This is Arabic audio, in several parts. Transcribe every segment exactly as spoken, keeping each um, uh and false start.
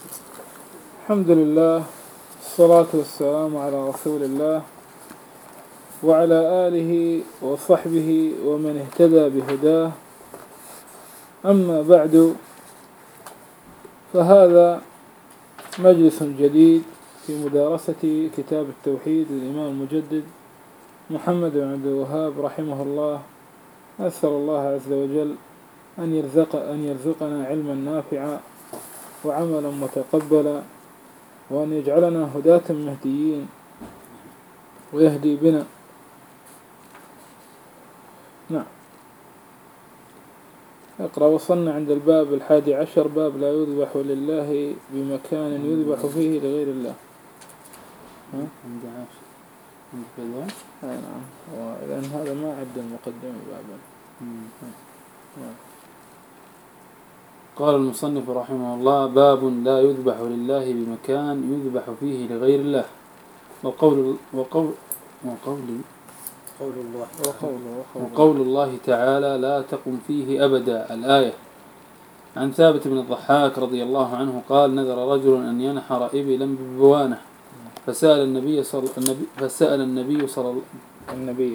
الحمد لله، الصلاة والسلام على رسول الله وعلى آله وصحبه ومن اهتدى بهداه. أما بعد، فهذا مجلس جديد في مدارسة كتاب التوحيد للإمام المجدد محمد بن عبد الوهاب رحمه الله. أسأل الله عز وجل أن يرزق أن يرزقنا علما نافعا وعملا متقبلا، وأن يجعلنا هداة مهديين ويهدي بنا. نعم، اقرأ. وصلنا عند الباب الحادي عشر، باب لا يذبح لله بمكان يذبح فيه لغير الله. عند عشر عند كذا. أي نعم، لأن هذا ما عد المقدمة بابا. قال المصنف رحمه الله: باب لا يذبح لله بمكان يذبح فيه لغير الله. وقول وقول وقول قول الله وقول, وقول الله تعالى: لا تقم فيه أبدا. الآية. عن ثابت بن الضحاك رضي الله عنه قال: نذر رجل أن ينحر إبلا ببوانه، فسأل النبي صلى النبي فسأل النبي صلى النبي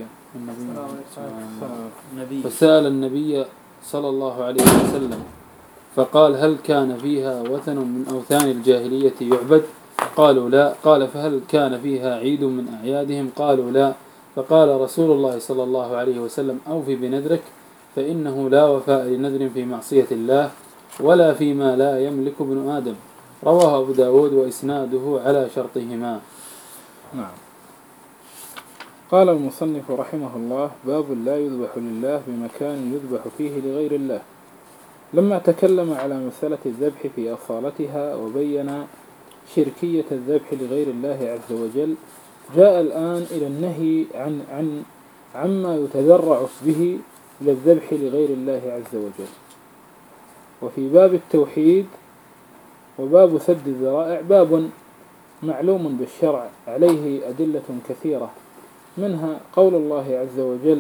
النبي فسأل النبي صلى الله عليه وسلم فقال: هل كان فيها وثن من أوثان الجاهلية يعبد؟ قالوا لا. قال: فهل كان فيها عيد من أعيادهم؟ قالوا لا. فقال رسول الله صلى الله عليه وسلم: أوفي بنذرك، فإنه لا وفاء لنذر في معصية الله ولا فيما لا يملك ابن آدم. رواه أبو داود وإسناده على شرطهما. نعم. قال المصنف رحمه الله: باب لا يذبح لله بمكان يذبح فيه لغير الله. لما تكلم على مسألة الذبح في أصالتها وبين شركية الذبح لغير الله عز وجل، جاء الآن إلى النهي عن عن عما يتذرع به إلى الذبح لغير الله عز وجل. وفي باب التوحيد وباب سد الذرائع باب معلوم بالشرع عليه أدلة كثيرة، منها قول الله عز وجل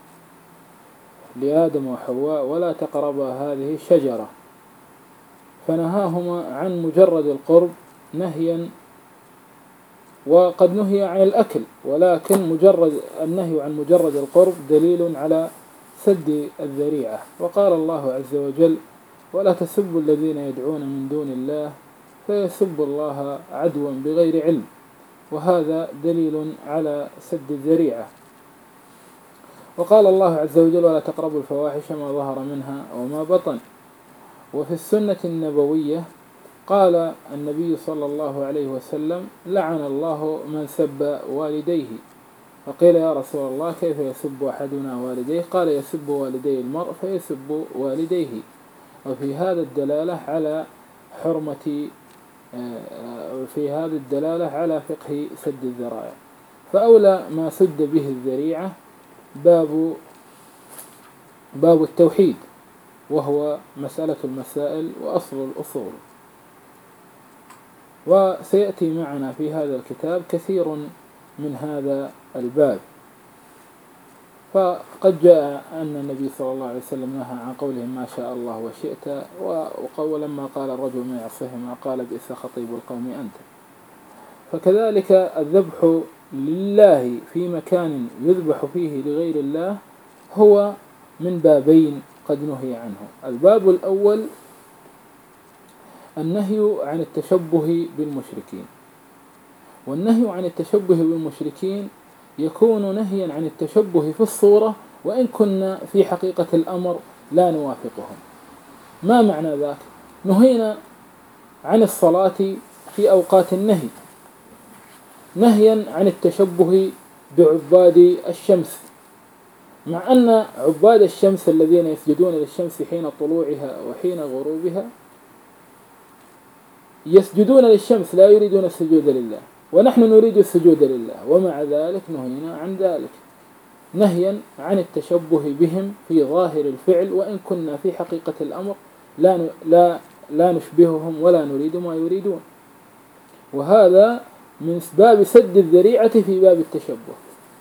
لآدم وحواء: ولا تقربا هذه الشجرة، فنهاهما عن مجرد القرب نهيا، وقد نهي عن الأكل، ولكن مجرد النهي عن مجرد القرب دليل على سد الذريعة. وقال الله عز وجل: ولا تسبوا الذين يدعون من دون الله فيسبوا الله عدوا بغير علم، وهذا دليل على سد الذريعة. وقال الله عز وجل: ولا تقربوا الفواحش ما ظهر منها وما بطن. وفي السنة النبوية قال النبي صلى الله عليه وسلم: لعن الله من سب والديه. فقيل: يا رسول الله كيف يسب أحدنا والديه؟ قال: يسب والدي المرء فيسب والديه. وفي هذا الدلالة على حرمة في هذه الدلالة على فقه سد الذرائع. فأولى ما سد به الذريعة باب باب التوحيد، وهو مسألة المسائل وأصل الأصول. وسيأتي معنا في هذا الكتاب كثير من هذا الباب. فقد جاء أن النبي صلى الله عليه وسلم نهى عن قولهم ما شاء الله وشئت، ولما قال الرجل من يعصهما قال: بئس خطيب القوم أنت. فكذلك الذبح لله في مكان يذبح فيه لغير الله هو من بابين قد نهي عنه. الباب الأول النهي عن التشبه بالمشركين، والنهي عن التشبه بالمشركين يكون نهيا عن التشبه في الصورة وإن كنا في حقيقة الأمر لا نوافقهم. ما معنى ذاك؟ نهينا عن الصلاة في أوقات النهي نهيا عن التشبه بعباد الشمس، مع أن عباد الشمس الذين يسجدون للشمس حين طلوعها وحين غروبها يسجدون للشمس لا يريدون السجود لله، ونحن نريد السجود لله، ومع ذلك نهينا عن ذلك نهيا عن التشبه بهم في ظاهر الفعل وإن كنا في حقيقة الأمر لا لا لا نشبههم ولا نريد ما يريدون. وهذا من باب سد الذريعة في باب التشبه.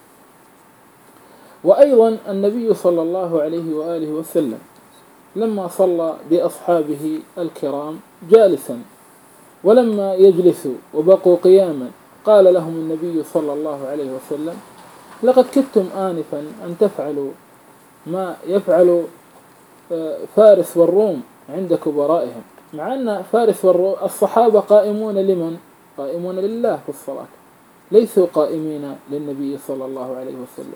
وأيضا النبي صلى الله عليه وآله وسلم لما صلى بأصحابه الكرام جالسا ولما يجلسوا وبقوا قياما قال لهم النبي صلى الله عليه وسلم: لقد كدتم آنفا أن تفعلوا ما يفعل فارس والروم عند كبرائهم، مع أن فارس والروم الصحابة قائمون لمن؟ قائمون لله في الصلاة، ليسوا قائمين للنبي صلى الله عليه وسلم.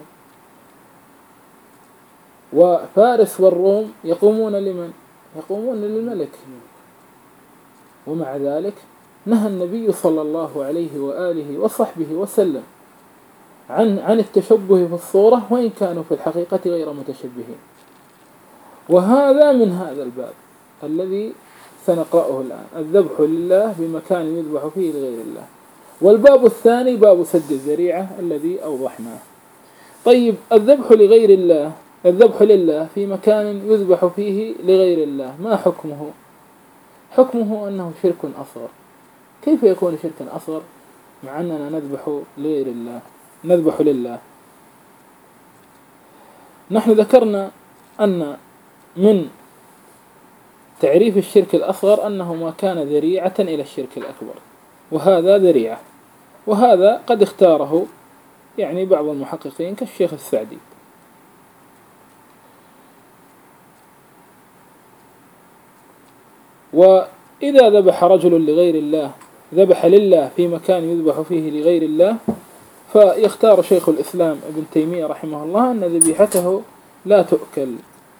وفارس والروم يقومون لمن؟ يقومون للملك. ومع ذلك نهى النبي صلى الله عليه وآله وصحبه وسلم عن عن التشبه في الصورة، وإن كانوا في الحقيقة غير متشبهين. وهذا من هذا الباب الذي سنقرأه الآن: الذبح لله بمكان يذبح فيه لغير الله. والباب الثاني باب سد الذريعة الذي أوضحناه. طيب، الذبح لغير الله، الذبح لله في مكان يذبح فيه لغير الله، ما حكمه؟ حكمه أنه شرك أصغر. كيف يكون شركا أصغر مع أننا نذبح لغير الله، نذبح لله؟ نحن ذكرنا أن من تعريف الشرك الأصغر أنه ما كان ذريعة إلى الشرك الأكبر، وهذا ذريعة، وهذا قد اختاره يعني بعض المحققين كالشيخ السعدي. وإذا ذبح رجل لغير الله، ذبح لله في مكان يذبح فيه لغير الله، فيختار شيخ الإسلام ابن تيمية رحمه الله أن ذبيحته لا تؤكل.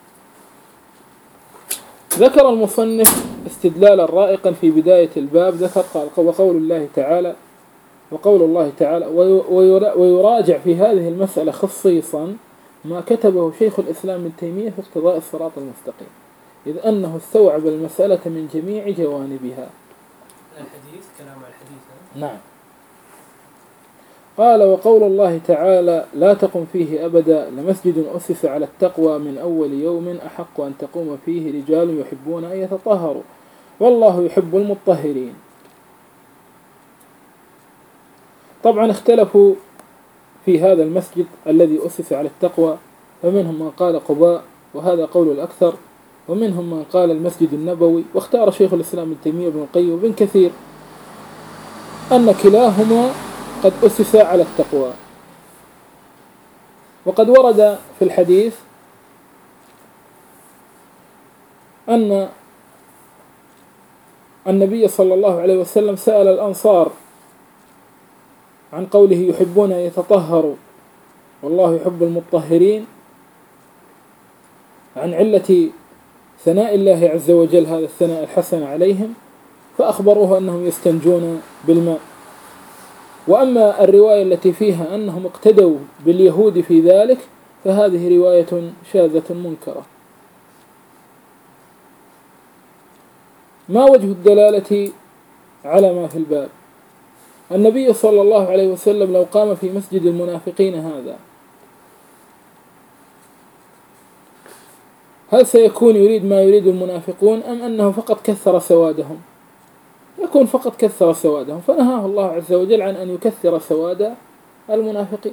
ذكر المصنف استدلالا رائقا في بداية الباب، ذكر قال: وقول الله تعالى وقول الله تعالى ويراجع في هذه المسألة خصيصا ما كتبه شيخ الإسلام ابن تيمية في اقتضاء الصراط المستقيم، إذ أنه استوعب المسألة من جميع جوانبها. الحديث كلام الحديث. نعم. قال: وقول الله تعالى: لا تقم فيه أبدا لمسجد أسس على التقوى من أول يوم أحق أن تقوم فيه رجال يحبون أن يتطهروا والله يحب المطهرين. طبعا اختلفوا في هذا المسجد الذي أسس على التقوى، فمنهم من قال قباء وهذا قول الأكثر، ومنهم من قال المسجد النبوي. واختار شيخ الإسلام ابن تيمية بن القيم وابن كثير أن كلاهما قد أسس على التقوى. وقد ورد في الحديث أن النبي صلى الله عليه وسلم سأل الأنصار عن قوله يحبون أن يتطهروا والله يحب المطهرين، عن علة ثناء الله عز وجل هذا الثناء الحسن عليهم، فأخبروه أنهم يستنجون بالماء. وأما الرواية التي فيها أنهم اقتدوا باليهود في ذلك فهذه رواية شاذة منكرة. ما وجه الدلالة على ما في الباب؟ النبي صلى الله عليه وسلم لو قام في مسجد المنافقين هذا، هل سيكون يريد ما يريد المنافقون أم أنه فقط كثر سوادهم؟ يكون فقط كثر سوادهم، فنهاه الله عز وجل عن أن يكثر سواد المنافقين،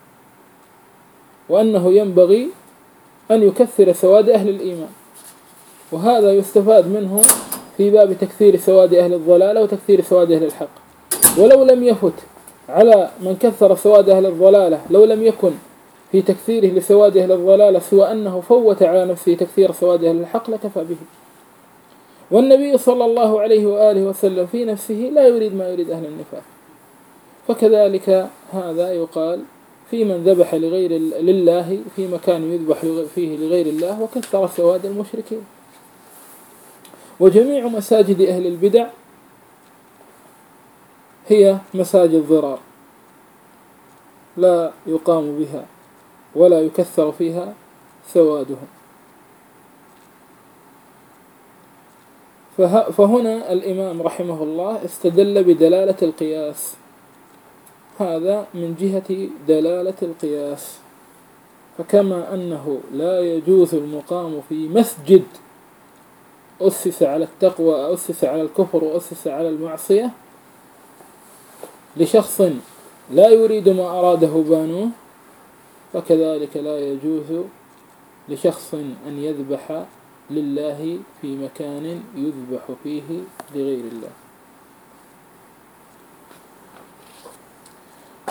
وأنه ينبغي أن يكثر سواد أهل الإيمان. وهذا يستفاد منه في باب تكثير سواد أهل الضلالة وتكثير سواد أهل الحق. ولو لم يفت على من كثر سواد أهل الضلالة، لو لم يكن في تكثيره لسواد أهل الضلالة سوى أنه فوت على نفسه تكثير سواد أهل الحق لكفى به. والنبي صلى الله عليه وآله وسلم في نفسه لا يريد ما يريد أهل النفاق، فكذلك هذا يقال في من ذبح لغير لله في مكان يذبح فيه لغير الله وكثر سواد المشركين. وجميع مساجد أهل البدع هي مساجد ضرار لا يقام بها ولا يكثر فيها سوادهم. فهنا الإمام رحمه الله استدل بدلالة القياس، هذا من جهة دلالة القياس. فكما أنه لا يجوز المقام في مسجد أسس على التقوى أسس على الكفر وأسس على المعصية لشخص لا يريد ما أراده بانوه، فكذلك لا يجوز لشخص أن يذبح لله في مكان يذبح فيه لغير الله.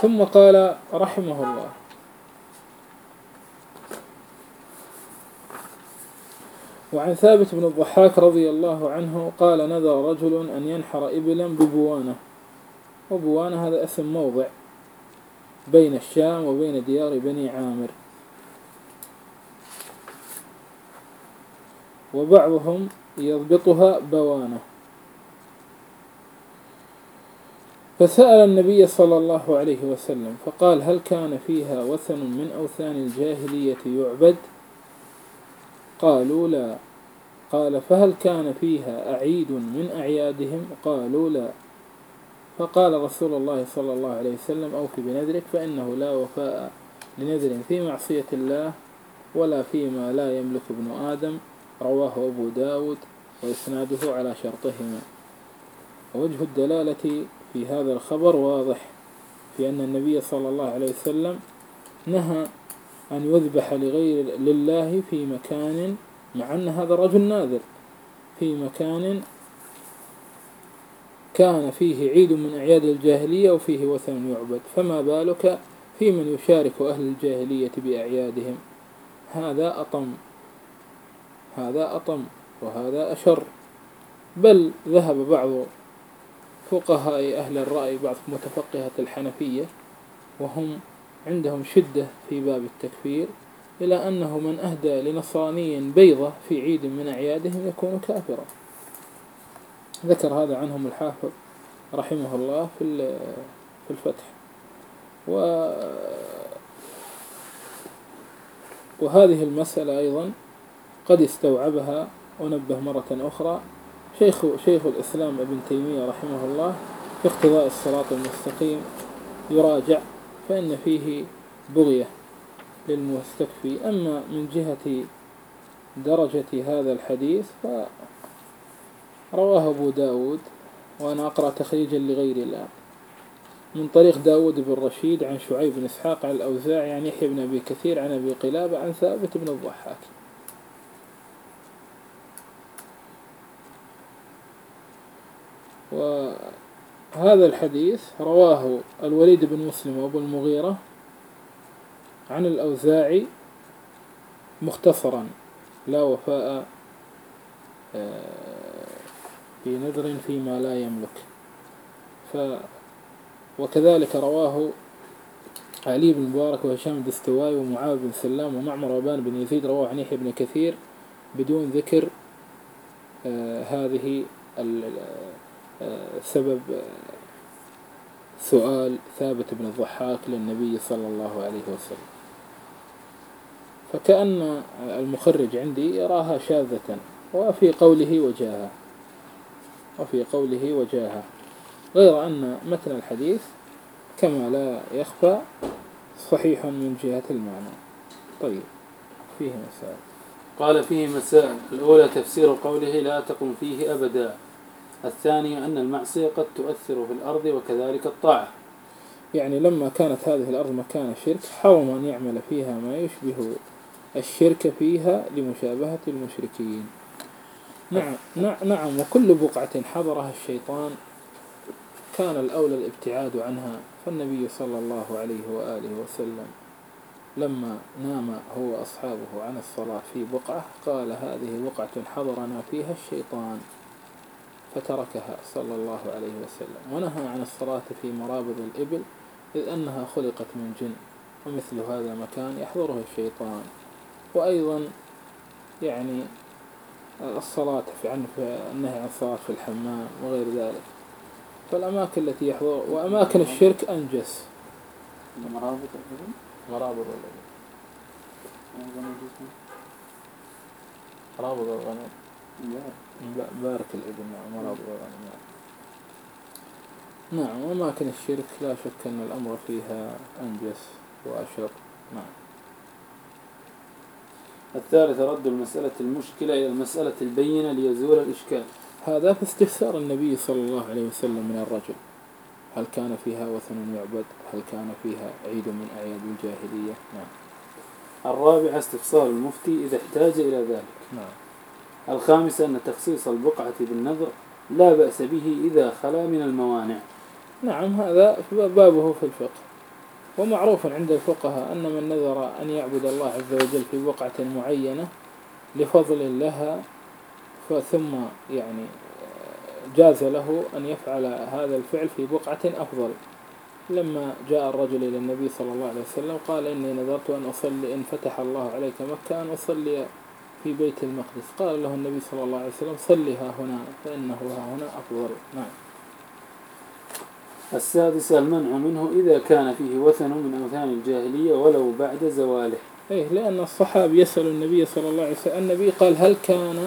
ثم قال رحمه الله: وعن ثابت بن الضحاك رضي الله عنه قال: نذر رجل أن ينحر إبلا ببوانة. وبوانة هذا اسم موضع بين الشام وبين ديار بني عامر، وبعضهم يضبطها بوانة. فسأل النبي صلى الله عليه وسلم فقال: هل كان فيها وثن من أوثان الجاهلية يعبد؟ قالوا لا. قال: فهل كان فيها أعيد من أعيادهم؟ قالوا لا. فقال رسول الله صلى الله عليه وسلم: أوف بنذرك، فإنه لا وفاء لنذر في معصية الله ولا فيما لا يملك ابن آدم. رواه أبو داود وإسناده على شرطهما. ووجه الدلالة في هذا الخبر واضح، في أن النبي صلى الله عليه وسلم نهى أن يذبح لغير لله في مكان، مع أن هذا الرجل ناذر، في مكان كان فيه عيد من أعياد الجاهلية وفيه وثن يعبد، فما بالك في من يشارك أهل الجاهلية بأعيادهم؟ هذا أطم، هذا أطم وهذا أشر. بل ذهب بعض فقهاء أهل الرأي، بعض متفقهة الحنفية، وهم عندهم شدة في باب التكفير، إلى أنه من أهدى لنصراني بيضة في عيد من أعيادهم يكون كافرا. ذكر هذا عنهم الحافظ رحمه الله في في الفتح. و وهذه المسألة أيضا قد استوعبها ونبه مرة أخرى شيخ شيخ الإسلام ابن تيمية رحمه الله في اقتضاء الصراط المستقيم، يراجع، فإن فيه بغية للمستكفي. أما من جهة درجة هذا الحديث فرواه أبو داود، وأنا أقرأ تخريجا لغير الآن، من طريق داود بن رشيد عن شعيب بن إسحاق عن الأوزاعي عن يحيى بن أبي كثير عن أبي قلابة عن ثابت بن الضحاك. وهذا الحديث رواه الوليد بن مسلم وأبو المغيرة عن الأوزاعي مختصرا: لا وفاء في نذر فيما لا يملك. ف وكذلك رواه علي بن مبارك وهشام الدستوائي ومعاذ بن سلام ومعمر وبان بن يزيد، رواه عن يحيى بن كثير بدون ذكر آه هذه سبب سؤال ثابت بن الضحاك للنبي صلى الله عليه وسلم. فكأن المخرج عندي يراها شاذة، وفي قوله وجاهة وفي قوله وجاهة غير أن متن الحديث كما لا يخفى صحيح من جهة المعنى. طيب، فيه مسائل. قال: فيه مسائل. الأولى تفسير قوله: لا تقم فيه أبدا. الثانية أن المعصية قد تؤثر في الأرض وكذلك الطاعة. يعني لما كانت هذه الأرض مكان الشرك حرم أن يعمل فيها ما يشبه الشرك فيها لمشابهة المشركين. نعم نعم وكل بقعة حضرها الشيطان كان الأولى الابتعاد عنها. فالنبي صلى الله عليه وآله وسلم لما نام هو وأصحابه عن الصلاة في بقعة قال: هذه بقعة حضرنا فيها الشيطان، فتركها صلى الله عليه وسلم، ونهى عن الصلاة في مرابض الإبل إذ أنها خلقت من جن، ومثل هذا مكان يحضره الشيطان. وأيضا يعني الصلاة في عنه النهي عن الصلاة في الحمام وغير ذلك. فالأماكن التي يحضر وأماكن الشرك أنجس. مرابط الإبل مرابض الإبل مرابض الغنم بارك الإبل. نعم مرابض الغنم. نعم وأماكن الشرك لا شك أن الأمر فيها أنجس وأشر. نعم. الثالثة رد المسألة المشكلة إلى المسألة البينة ليزول الإشكال. هذا في استفسار النبي صلى الله عليه وسلم من الرجل: هل كان فيها وثن يعبد؟ هل كان فيها عيد من أعياد الجاهلية؟ نعم. الرابعة استفسار المفتي إذا احتاج إلى ذلك. نعم. الخامسة أن تخصيص البقعة بالنذر لا بأس به إذا خلا من الموانع. نعم هذا بابه في الفقه. ومعروف عند الفقهاء أن من نذر أن يعبد الله عز وجل في بقعة معينة لفضل لها ثم يعني جاز له أن يفعل هذا الفعل في بقعة أفضل. لما جاء الرجل إلى النبي صلى الله عليه وسلم قال إني نذرت أن أصلي إن فتح الله عليك مكة أن أصلي في بيت المقدس، قال له النبي صلى الله عليه وسلم صلها هنا فإنه ها هنا أفضل. نعم. السادس المنع منه إذا كان فيه وثن من أوثان الجاهلية ولو بعد زواله. إيه، لأن الصحابي يسأل النبي صلى الله عليه وسلم، النبي قال هل كان،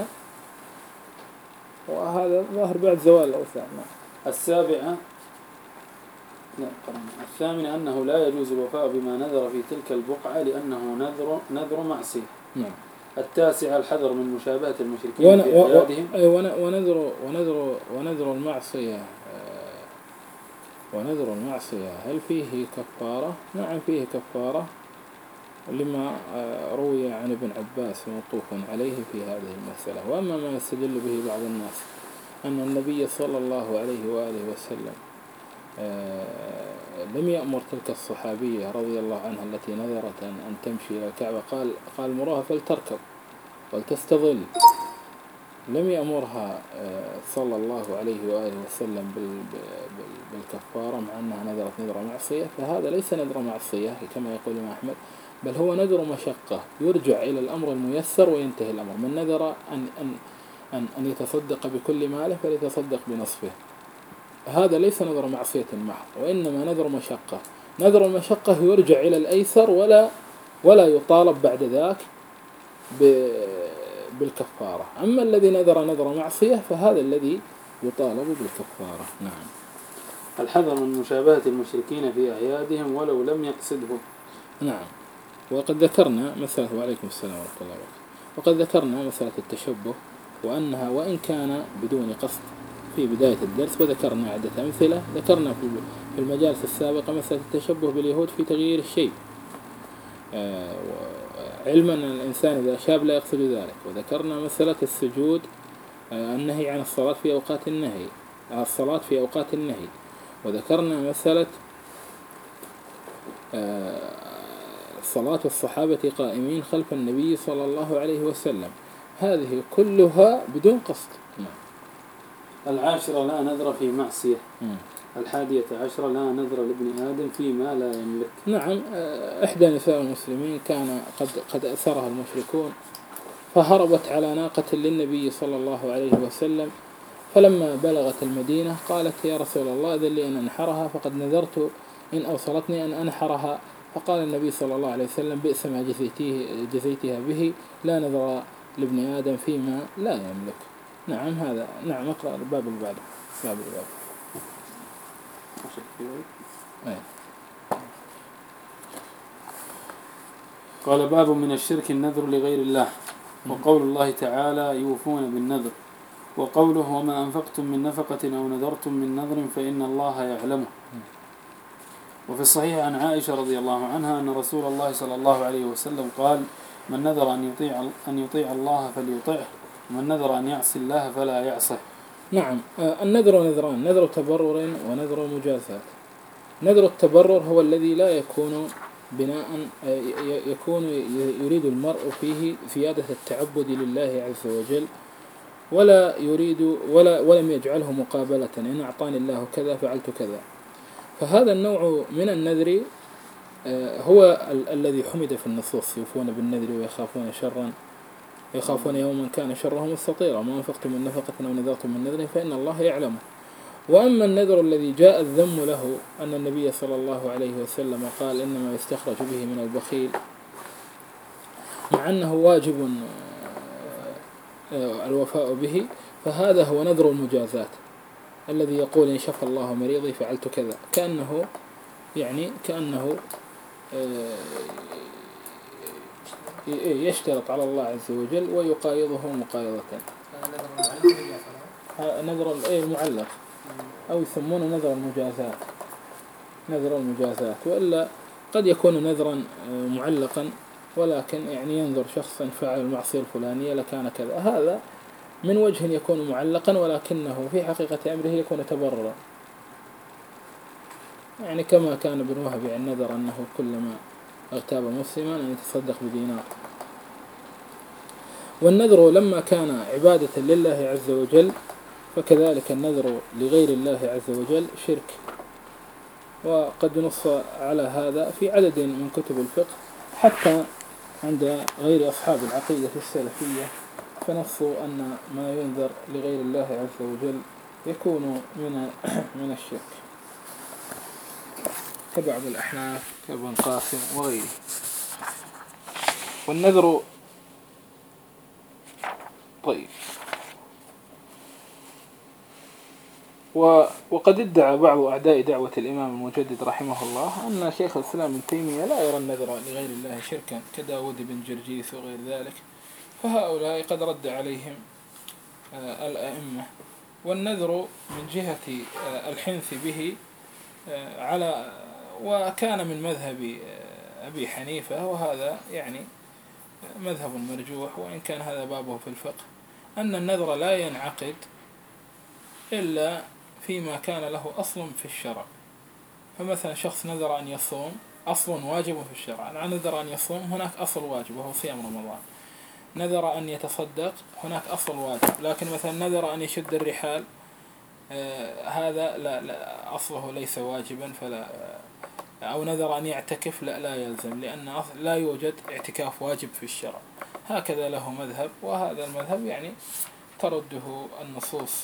وهذا ظاهر بعد زوال الأوثان. السابعة لا الثامنة أنه لا يجوز الوفاء بما نذر في تلك البقعة لأنه نذر نذر معصية. نعم. التاسعة الحذر من مشابهة المشركين ون... في أعيادهم. ونذر ونذر ونذر المعصية ونذر المعصية هل فيه كفارة؟ نعم فيه كفارة، لما روي عن ابن عباس موقوفا عليه في هذه المسألة. وأما ما يستدل به بعض الناس أن النبي صلى الله عليه وآله وسلم لم يأمر تلك الصحابية رضي الله عنها التي نذرت أن تمشي إلى الكعبة، قال قال مراها فلتركب ولتستظل، لم يأمرها صلى الله عليه وآله وسلم بالكفارة مع أنها نذرت نذر معصية. فهذا ليس نذر معصية كما يقول الإمام أحمد، بل هو نذر مشقة يرجع إلى الأمر الميسر وينتهي الأمر. من نذر أن أن أن أن يتصدق بكل ماله فليتصدق بنصفه، هذا ليس نذر معصية محض، وإنما نذر مشقة. نذر المشقة يرجع إلى الأيسر ولا ولا يطالب بعد ذاك بالكفارة. أما الذي نذر نذر معصية فهذا الذي يطالب بالكفارة. نعم. الحذر من مشابهة المشركين في أعيادهم ولو لم يقصدهم. نعم. وقد ذكرنا مسألة، وعليكم السلام ورحمة الله وبركاته، وقد ذكرنا مسألة التشبه وأنها وإن كان بدون قصد في بداية الدرس، وذكرنا عدة أمثلة. ذكرنا في المجالس السابقة مسألة التشبه باليهود في تغيير الشيء، علما أن الإنسان إذا شاب لا يقصد ذلك. وذكرنا مسألة السجود، النهي عن الصلاة في أوقات النهي، الصلاة في أوقات النهي. وذكرنا مسألة صلاة الصحابة قائمين خلف النبي صلى الله عليه وسلم، هذه كلها بدون قصد. العاشرة لا نذر في معصية. الحادية عشرة لا نذر لابن آدم فيما لا يملك. نعم. إحدى نساء المسلمين كان قد قد أسرها المشركون فهربت على ناقة للنبي صلى الله عليه وسلم، فلما بلغت المدينة قالت يا رسول الله أذن لي أن أنحرها فقد نذرت إن أوصلتني أن أنحرها. فقال النبي صلى الله عليه وسلم بئس ما جزيتيه جزيتها به، لا نذر لابن آدم فيما لا يملك. نعم. هذا نعم. اقرأ الباب اللي بعده. باب الباب. قال باب من الشرك النذر لغير الله. وقول الله تعالى يوفون بالنذر، وقوله وما أنفقتم من نفقة أو نذرتم من نذر فإن الله يعلمه. وفي الصحيح عن عائشة رضي الله عنها أن رسول الله صلى الله عليه وسلم قال من نذر أن يطيع أن يطيع الله فليطيعه، ومن نذر أن يعصي الله فلا يعصه. نعم. النذر نذران، نذر تبرر ونذر مجازات. نذر التبرر هو الذي لا يكون بناء يكون يريد المرء فيه زيادة التعبد لله عز وجل، ولا يريد ولا ولم يجعله مقابلة إن أعطاني الله كذا فعلت كذا. فهذا النوع من النذر هو ال الذي حمد في النصوص، يوفون بالنذر ويخافون شرا يخافون يوما كان شره مستطيرا، وما أنفقتم من نفقة أو نذرتم من نذر فإن الله يعلمه. وأما النذر الذي جاء الذم له أن النبي صلى الله عليه وسلم قال إنما يستخرج به من البخيل، مع أنه واجب الوفاء به، فهذا هو نذر المجازات الذي يقول إن شفى الله مريضي فعلت كذا، كأنه يعني كأنه يشترط على الله عز وجل ويقايضه مقايضة. نذر المعلق أو يسمونه نذر المجازات، نذر المجازات. وإلا قد يكون نذرا معلقا ولكن يعني ينذر شخصا فعل المعصية الفلانية لكان كذا، هذا من وجه يكون معلقا ولكنه في حقيقة أمره يكون تبررا. يعني كما كان ابن وهب النذر أنه كلما اغتاب مسلما أن يتصدق بدينار. والنذر لما كان عبادة لله عز وجل فكذلك النذر لغير الله عز وجل شرك، وقد نص على هذا في عدد من كتب الفقه حتى عند غير أصحاب العقيدة السلفية، فنصوا أن ما ينذر لغير الله عز وجل يكون من من الشرك كبعض الأحناف كابن قاسم وغيره. والنذر طيب. وقد ادعى بعض أعداء دعوة الإمام المجدد رحمه الله أن شيخ الإسلام ابن تيمية لا يرى النذر لغير الله شركا كداود بن جرجيس وغير ذلك، فهؤلاء قد رد عليهم الأئمة. والنذر من جهة الحنث به على وكان من مذهب أبي حنيفة، وهذا يعني مذهب مرجوح وإن كان هذا بابه في الفقه، أن النذر لا ينعقد إلا فيما كان له أصل في الشرع. فمثلا شخص نذر أن يصوم، أصل واجب في الشرع، نذر أن يصوم هناك أصل واجب وهو صيام رمضان. نذر أن يتصدق هناك أصل واجب، لكن مثلا نذر أن يشد الرحال آه هذا لا, لا أصله ليس واجبا، فلا أو نذر أن يعتكف لا لا يلزم، لأن لا يوجد اعتكاف واجب في الشرع. هكذا له مذهب، وهذا المذهب يعني ترده النصوص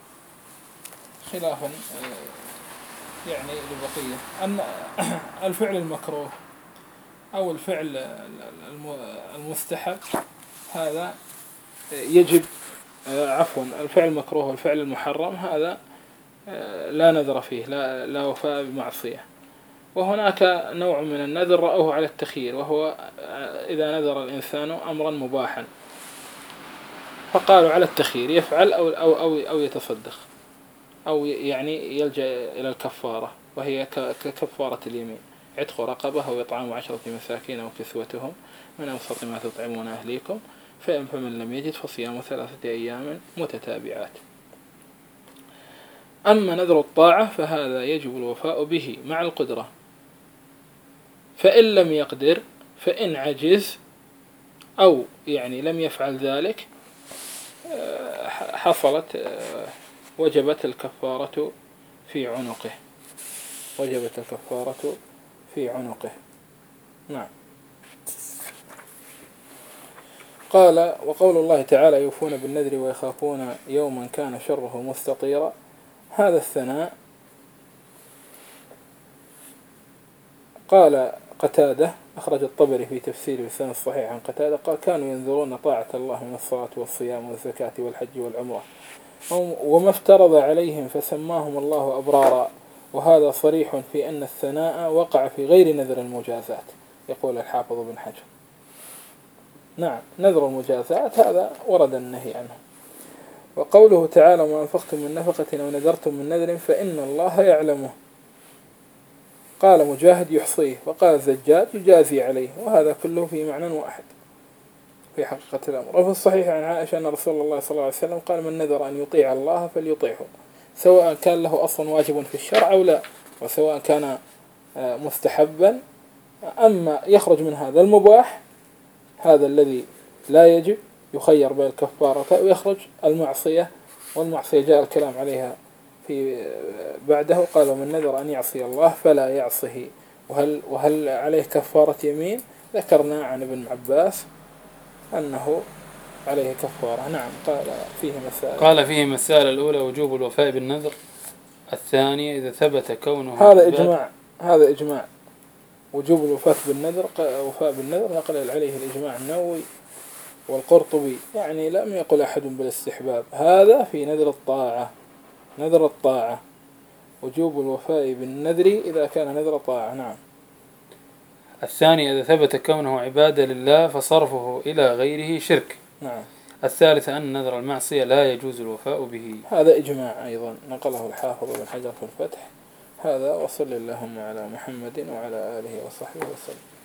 خلافا يعني لبقية. أن الفعل المكروه أو الفعل المستحب هذا يجب عفوا الفعل المكروه والفعل المحرم هذا لا نذر فيه، لا, لا وفاء بمعصية. وهناك نوع من النذر رأوه على التخيير، وهو إذا نذر الإنسان أمرا مباحا فقالوا على التخيير يفعل أو, أو, أو, أو يتصدق أو يعني يلجأ إلى الكفارة، وهي ككفارة اليمين، عتق رقبة أو إطعام عشرة مساكين أو كسوتهم من أوسط ما تطعمون أهليكم، فمن لم يجد فصيام ثلاثة أيام متتابعات. أما نذر الطاعة فهذا يجب الوفاء به مع القدرة، فإن لم يقدر فإن عجز أو يعني لم يفعل ذلك حصلت وجبت الكفارة في عنقه وجبت الكفارة في عنقه. نعم. قال: وقول الله تعالى: يوفون بالنذر ويخافون يوما كان شره مستطيرا. هذا الثناء قال قتادة، أخرج الطبري في تفسيره بسند الصحيح عن قتادة قال: كانوا ينذرون طاعة الله من الصلاة والصيام والزكاة والحج والعمرة وما افترض عليهم فسماهم الله أبرارا. وهذا صريح في أن الثناء وقع في غير نذر المجازات، يقول الحافظ بن حجر. نعم، نذر المجازات هذا ورد النهي عنه. وقوله تعالى: ما أنفقتم من نفقة أو نذرتم من نذر فإن الله يعلمه. قال مجاهد: يحصيه، وقال الزجاج: يجازي عليه. وهذا كله في معنى واحد في حقيقة الأمر. وفي الصحيح عن عائشة أن رسول الله صلى الله عليه وسلم قال: من نذر أن يطيع الله فليطيعه، سواء كان له أصل واجب في الشرع أو لا، وسواء كان مستحبا. أما يخرج من هذا المباح، هذا الذي لا يجب، يخير بين الكفارة، ويخرج المعصية، والمعصية جاء الكلام عليها في بعده. قال: ومن نذر أن يعصي الله فلا يعصه. وهل, وهل عليه كفارة يمين؟ ذكرنا عن ابن عباس أنه عليه كفارة. نعم. قال فيه مسائل قال فيه مسائل: الأولى وجوب الوفاء بالنذر، الثانية إذا ثبت كونه هذا إجماع هذا إجماع وجوب الوفاء بالنذر وفاء بالنذر نقل عليه الإجماع النووي والقرطبي، يعني لم يقل أحد بالاستحباب. هذا في نذر الطاعة نذر الطاعة وجوب الوفاء بالنذر إذا كان نذر طاعة. نعم. الثاني إذا ثبت كونه عبادة لله فصرفه إلى غيره شرك. نعم. الثالث أن نذر المعصية لا يجوز الوفاء به. هذا إجماع أيضا نقله الحافظ بن حجر في الفتح. هذا، وصل اللهم على محمد وعلى آله وصحبه وسلم.